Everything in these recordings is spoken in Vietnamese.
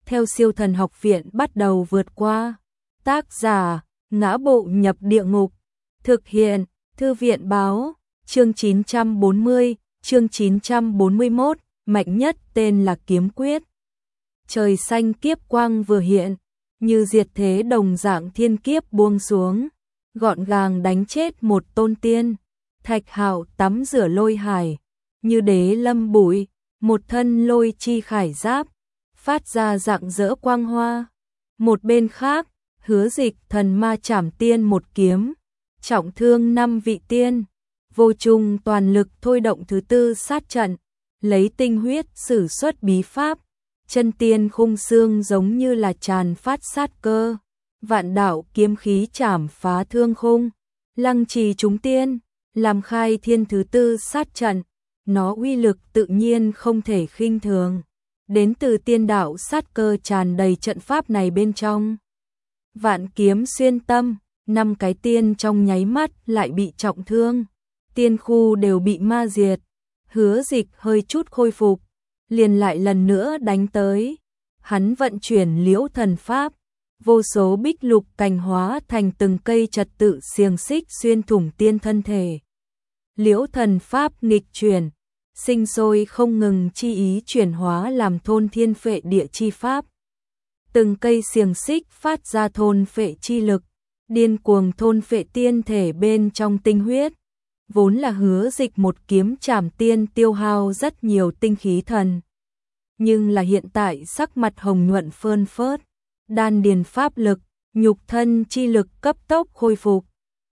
theo Siêu Thần Học Viện bắt đầu vượt qua. Tác giả: Ngã Bộ Nhập Địa Ngục. Thực hiện: Thư viện báo. Chương 940, chương 941, mạnh nhất tên là kiếm quyết. Trời xanh kiếp quang vừa hiện, như diệt thế đồng dạng thiên kiếp buông xuống, gọn gàng đánh chết một tôn tiên. Thạch Hạo tắm rửa lôi hải, như đế lâm bụi, một thân lôi chi khải giáp, phát ra rạng rỡ quang hoa. Một bên khác, Hứa Dịch thần ma trảm tiên một kiếm, trọng thương 5 vị tiên. Vô Trung toàn lực thôi động thứ tư sát trận, lấy tinh huyết sử xuất bí pháp, chân tiên khung xương giống như là tràn phát sát cơ, vạn đạo kiếm khí trảm phá thương khung, lăng trì chúng tiên, làm khai thiên thứ tư sát trận. Nó uy lực tự nhiên không thể khinh thường, đến từ tiên đạo sát cơ tràn đầy trận pháp này bên trong. Vạn kiếm xuyên tâm, 5 cái tiên trong nháy mắt lại bị trọng thương, tiên khu đều bị ma diệt. Hứa Dịch hơi chút khôi phục, liền lại lần nữa đánh tới. Hắn vận chuyển Liễu Thần Pháp, vô số bích lục cành hóa thành từng cây trật tự xiềng xích xuyên thủng tiên thân thể. Liễu Thần Pháp nghịch chuyển, sinh sôi không ngừng chi ý chuyển hóa làm thôn thiên phệ địa chi pháp. Từng cây xiềng xích phát ra thôn phệ chi lực, điên cuồng thôn phệ tiên thể bên trong tinh huyết. Vốn là Hứa Dịch một kiếm trảm tiên tiêu hao rất nhiều tinh khí thần, nhưng là hiện tại sắc mặt hồng nhuận phơn phớt, đan điền pháp lực, nhục thân chi lực cấp tốc khôi phục.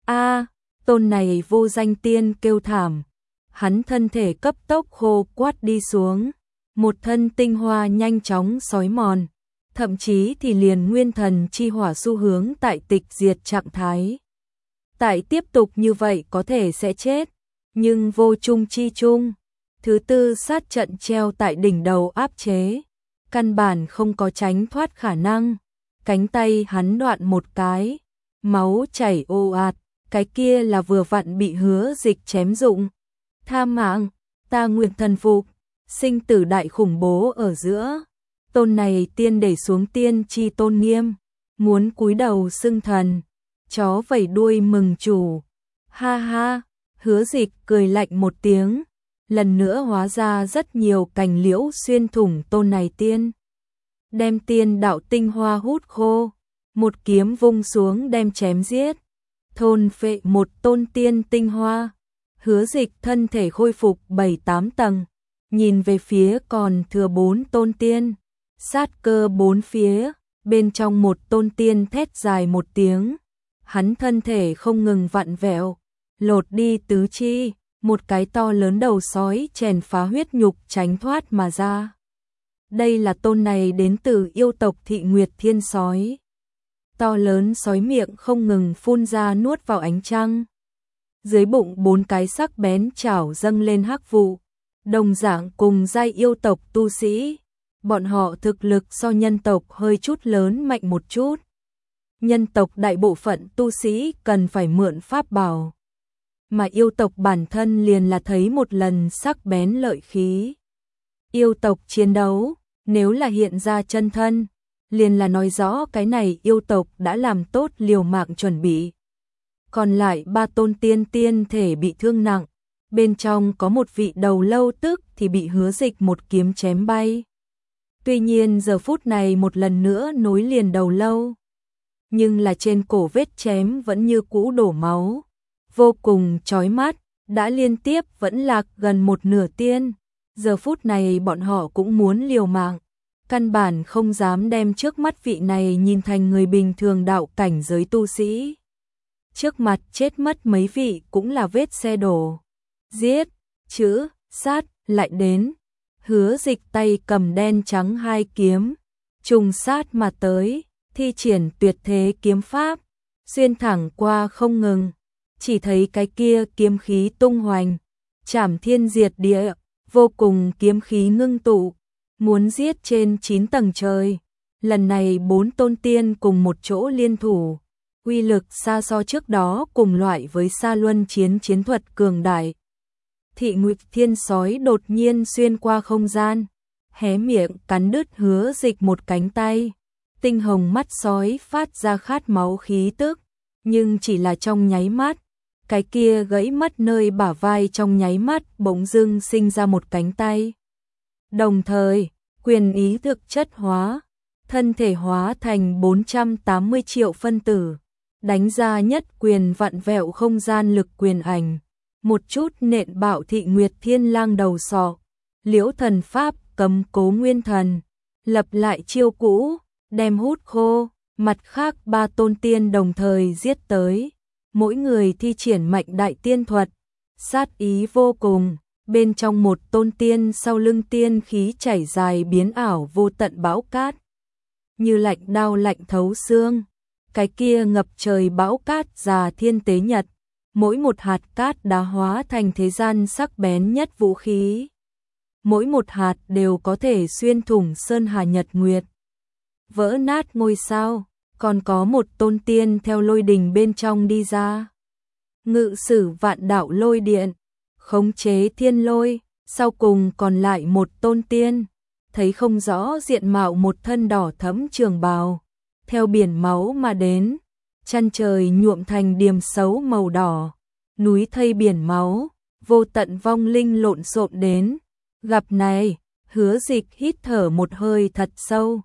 Tôn này vô danh tiên kêu thảm, hắn thân thể cấp tốc khô quắt đi xuống, một thân tinh hoa nhanh chóng xói mòn, thậm chí thì liền nguyên thần chi hỏa xu hướng tại tịch diệt trạng thái. Tại tiếp tục như vậy có thể sẽ chết, nhưng vô trung chi trung, thứ tư sát trận treo tại đỉnh đầu áp chế, căn bản không có tránh thoát khả năng. Cánh tay hắn đoạn một cái, máu chảy ồ ạt, cái kia là vừa vặn bị Hứa Dịch chém dụng. Tha mạng, ta nguyện thần phục. Sinh tử đại khủng bố ở giữa, tôn này tiên để xuống tiên chi tôn nghiêm, muốn cúi đầu xưng thần, chó vẩy đuôi mừng chủ. Ha ha, Hứa Dịch cười lạnh một tiếng, lần nữa hóa ra rất nhiều cành liễu xuyên thủng tôn này tiên, đem tiên đạo tinh hoa hút khô, một kiếm vung xuống đem chém giết, thôn phệ một tôn tiên tinh hoa. Hứa Dịch thân thể khôi phục 7-8 tầng, nhìn về phía còn thừa 4 tôn tiên, sát cơ bốn phía, bên trong một tôn tiên thét dài một tiếng, hắn thân thể không ngừng vặn vẹo, lột đi tứ chi, một cái to lớn đầu sói chèn phá huyết nhục tránh thoát mà ra. Đây là tôn này đến từ yêu tộc Thị Nguyệt Thiên sói. To lớn sói miệng không ngừng phun ra nuốt vào ánh trăng. Dưới bụng 4 cái sắc bén chảo dâng lên hắc vụ, đồng dạng cùng giai yêu tộc tu sĩ. Bọn họ thực lực so nhân tộc hơi chút lớn mạnh một chút. Nhân tộc đại bộ phận tu sĩ cần phải mượn pháp bảo, mà yêu tộc bản thân liền là thấy một lần sắc bén lợi khí. Yêu tộc chiến đấu, nếu là hiện ra chân thân, liền là nói rõ cái này yêu tộc đã làm tốt liều mạng chuẩn bị. Còn lại 3 tôn tiên thể bị thương nặng, bên trong có một vị đầu lâu tức thì bị Hứa Dịch một kiếm chém bay. Tuy nhiên giờ phút này một lần nữa nối liền đầu lâu, nhưng là trên cổ vết chém vẫn như cũ đổ máu, vô cùng chói mắt, đã liên tiếp vẫn lạc gần một nửa tiên. Giờ phút này bọn họ cũng muốn liều mạng, căn bản không dám đem trước mắt vị này nhìn thành người bình thường đạo cảnh giới tu sĩ. Trước mặt chết mất mấy vị cũng là vết xe đổ. Giết, chữ, sát, lại đến. Hứa Dịch tay cầm đen trắng 2 kiếm, trùng sát mà tới, thi triển tuyệt thế kiếm pháp, xuyên thẳng qua không ngừng. Chỉ thấy cái kia kiếm khí tung hoành, trảm thiên diệt địa, vô cùng kiếm khí ngưng tụ, muốn giết trên 9 tầng trời. Lần này 4 tôn tiên cùng một chỗ liên thủ, uy lực xa so trước đó cùng loại với Sa Luân chiến thuật cường đại. Thị Nguyệt Thiên sói đột nhiên xuyên qua không gian, hé miệng cắn đứt Hứa Dịch một cánh tay. Tinh hồng mắt sói phát ra khát máu khí tức, nhưng chỉ là trong nháy mắt. Cái kia gãy mất nơi bả vai trong nháy mắt bỗng dưng sinh ra một cánh tay. Đồng thời, quyền ý thực chất hóa, thân thể hóa thành 480 triệu phân tử, đánh ra nhất quyền vặn vẹo không gian lực quyền ảnh, một chút nện bạo Thị Nguyệt Thiên Lang đầu sọ. Liễu thần pháp cấm cố nguyên thần, lập lại chiêu cũ, đem hút khô. Mặt khác 3 tôn tiên đồng thời giết tới, mỗi người thi triển mạnh đại tiên thuật, sát ý vô cùng. Bên trong một tôn tiên sau lưng tiên khí chảy dài biến ảo vô tận bão cát, như lạnh đao lạnh thấu xương. Cái kia ngập trời bão cát già thiên tế nhật, mỗi một hạt cát đã hóa thành thế gian sắc bén nhất vũ khí. Mỗi một hạt đều có thể xuyên thủng sơn hà nhật nguyệt, vỡ nát ngôi sao. Còn có một tôn tiên theo lôi đình bên trong đi ra, ngự sử vạn đạo lôi điện, khống chế thiên lôi. Sau cùng còn lại một tôn tiên, thấy không rõ diện mạo, một thân đỏ thẫm trường bào, theo biển máu mà đến, chân trời nhuộm thành điểm xấu màu đỏ, núi thây biển máu, vô tận vong linh lộn xộn đến. Gặp này, Hứa Dịch hít thở một hơi thật sâu,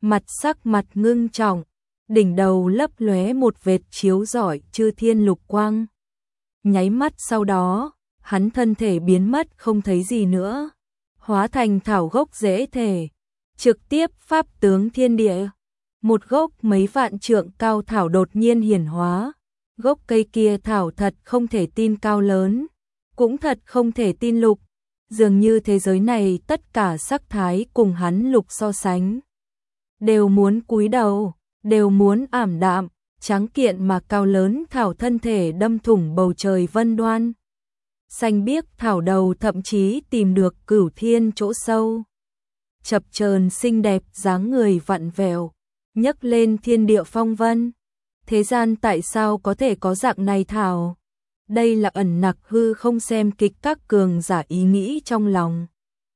sắc mặt ngưng trọng, đỉnh đầu lấp lóe một vệt chiếu rọi chư thiên lục quang. Nháy mắt sau đó, hắn thân thể biến mất không thấy gì nữa, hóa thành thảo gốc rễ thể, trực tiếp pháp tướng thiên địa. Một gốc mấy vạn trượng cao thảo đột nhiên hiển hóa. Gốc cây kia thảo thật không thể tin cao lớn, cũng thật không thể tin lục. Dường như thế giới này tất cả sắc thái cùng hắn lục so sánh, đều muốn cúi đầu, đều muốn ảm đạm. Trắng kiện mà cao lớn thảo thân thể đâm thủng bầu trời vân đoan. Xanh biếc thảo đầu thậm chí tìm được cửu thiên chỗ sâu. Chập chờn xinh đẹp dáng người vặn vẹo, nhấc lên thiên địa phong vân. Thế gian tại sao có thể có dạng này thảo? Đây là ẩn nặc hư không xem kịch các cường giả ý nghĩ trong lòng.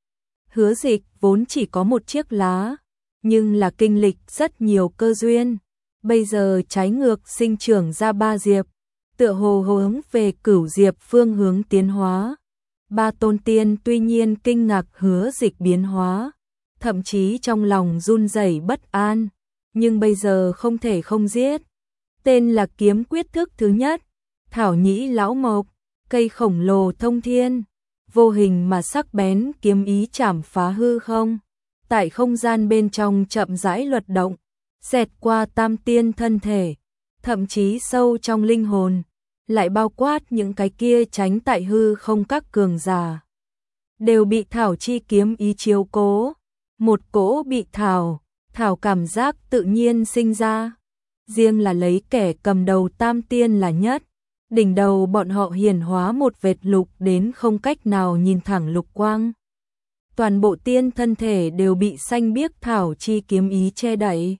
Hứa Dịch vốn chỉ có một chiếc lá, nhưng là kinh lịch rất nhiều cơ duyên. Bây giờ trái ngược sinh trưởng ra 3 diệp, tựa hồ hướng về cửu diệp phương hướng tiến hóa. 3 tôn tiên tuy nhiên kinh ngạc Hứa Dịch biến hóa, thậm chí trong lòng run rẩy bất an, nhưng bây giờ không thể không giết. Tên là kiếm quyết thức thứ nhất, thảo nhĩ lão mộc, cây khổng lồ thông thiên, vô hình mà sắc bén kiếm ý chảm phá hư không, tại không gian bên trong chậm rãi luật động, xẹt qua tam tiên thân thể, thậm chí sâu trong linh hồn, lại bao quát những cái kia tránh tại hư không các cường giả, đều bị thảo chi kiếm ý chiếu cố. Một cỗ bị thảo cảm giác tự nhiên sinh ra. Riêng là lấy kẻ cầm đầu tam tiên là nhất, đỉnh đầu bọn họ hiển hóa một vệt lục đến không cách nào nhìn thẳng lục quang. Toàn bộ tiên thân thể đều bị xanh biếc thảo chi kiếm ý che đậy.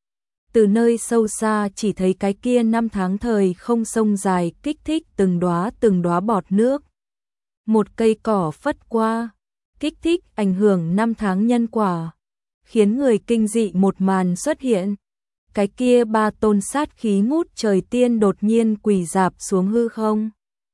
Từ nơi sâu xa chỉ thấy cái kia năm tháng thời không sông dài kích thích từng đóa bọt nước. Một cây cỏ phất qua, kích thích ảnh hưởng năm tháng nhân quả, khiến người kinh dị một màn xuất hiện. Cái kia 3 tôn sát khí ngút trời tiên đột nhiên quỳ rạp xuống hư không.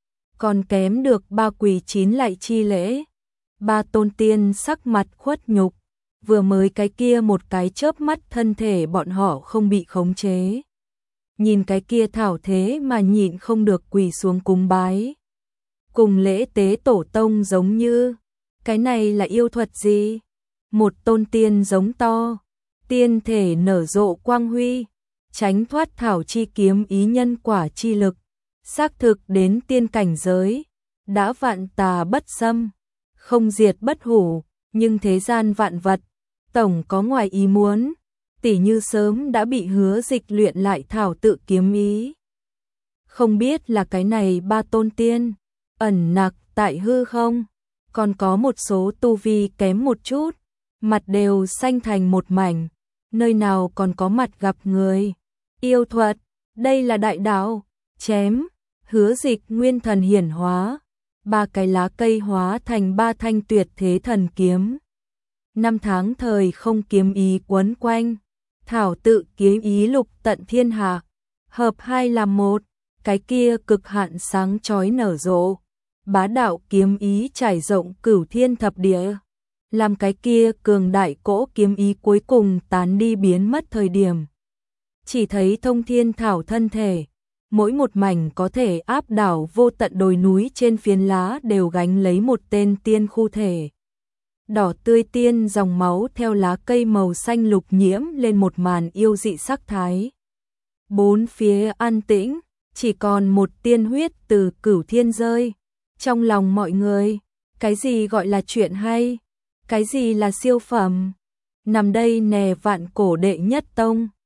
Còn kém được 3 quỳ 9 lại chi lễ. 3 tôn tiên sắc mặt khuất nhục, vừa mới cái kia một cái chớp mắt thân thể bọn họ không bị khống chế. Nhìn cái kia thảo thế mà nhịn không được quỳ xuống cúng bái. Cùng lễ tế tổ tông giống như, cái này là yêu thuật gì? Một tôn tiên giống to, tiên thể nở rộ quang huy, tránh thoát thảo chi kiếm ý nhân quả chi lực, xác thực đến tiên cảnh giới, đã vạn tà bất xâm, không diệt bất hủ, nhưng thế gian vạn vật, tổng có ngoài ý muốn, tỉ như sớm đã bị Hứa Dịch luyện lại thảo tự kiếm ý. Không biết là cái này 3 tôn tiên, ẩn nặc tại hư không, còn có một số tu vi kém một chút, mặt đều xanh thành một mảnh, nơi nào còn có mặt gặp người. Yêu thuật, đây là đại đạo, chém, Hứa Dịch nguyên thần hiển hóa, 3 cái lá cây hóa thành 3 thanh tuyệt thế thần kiếm. năm tháng thời không kiếm ý quấn quanh, thảo tự kiếm ý lục tận thiên hạ, hợp hai làm một, cái kia cực hạn sáng chói nở rộ, bá đạo kiếm ý trải rộng cửu thiên thập địa, làm cái kia cường đại cỗ kiếm ý cuối cùng tán đi biến mất thời điểm. Chỉ thấy thông thiên thảo thân thể, mỗi một mảnh có thể áp đảo vô tận đồi núi trên phiến lá đều gánh lấy một tên tiên khu thể. Đỏ tươi tiên dòng máu theo lá cây màu xanh lục nhiễm lên một màn yêu dị sắc thái. Bốn phía an tĩnh, chỉ còn một tiên huyết từ cửu thiên rơi. Trong lòng mọi người, cái gì gọi là chuyện hay? Cái gì là siêu phẩm? Nằm đây nè vạn cổ đệ nhất tông.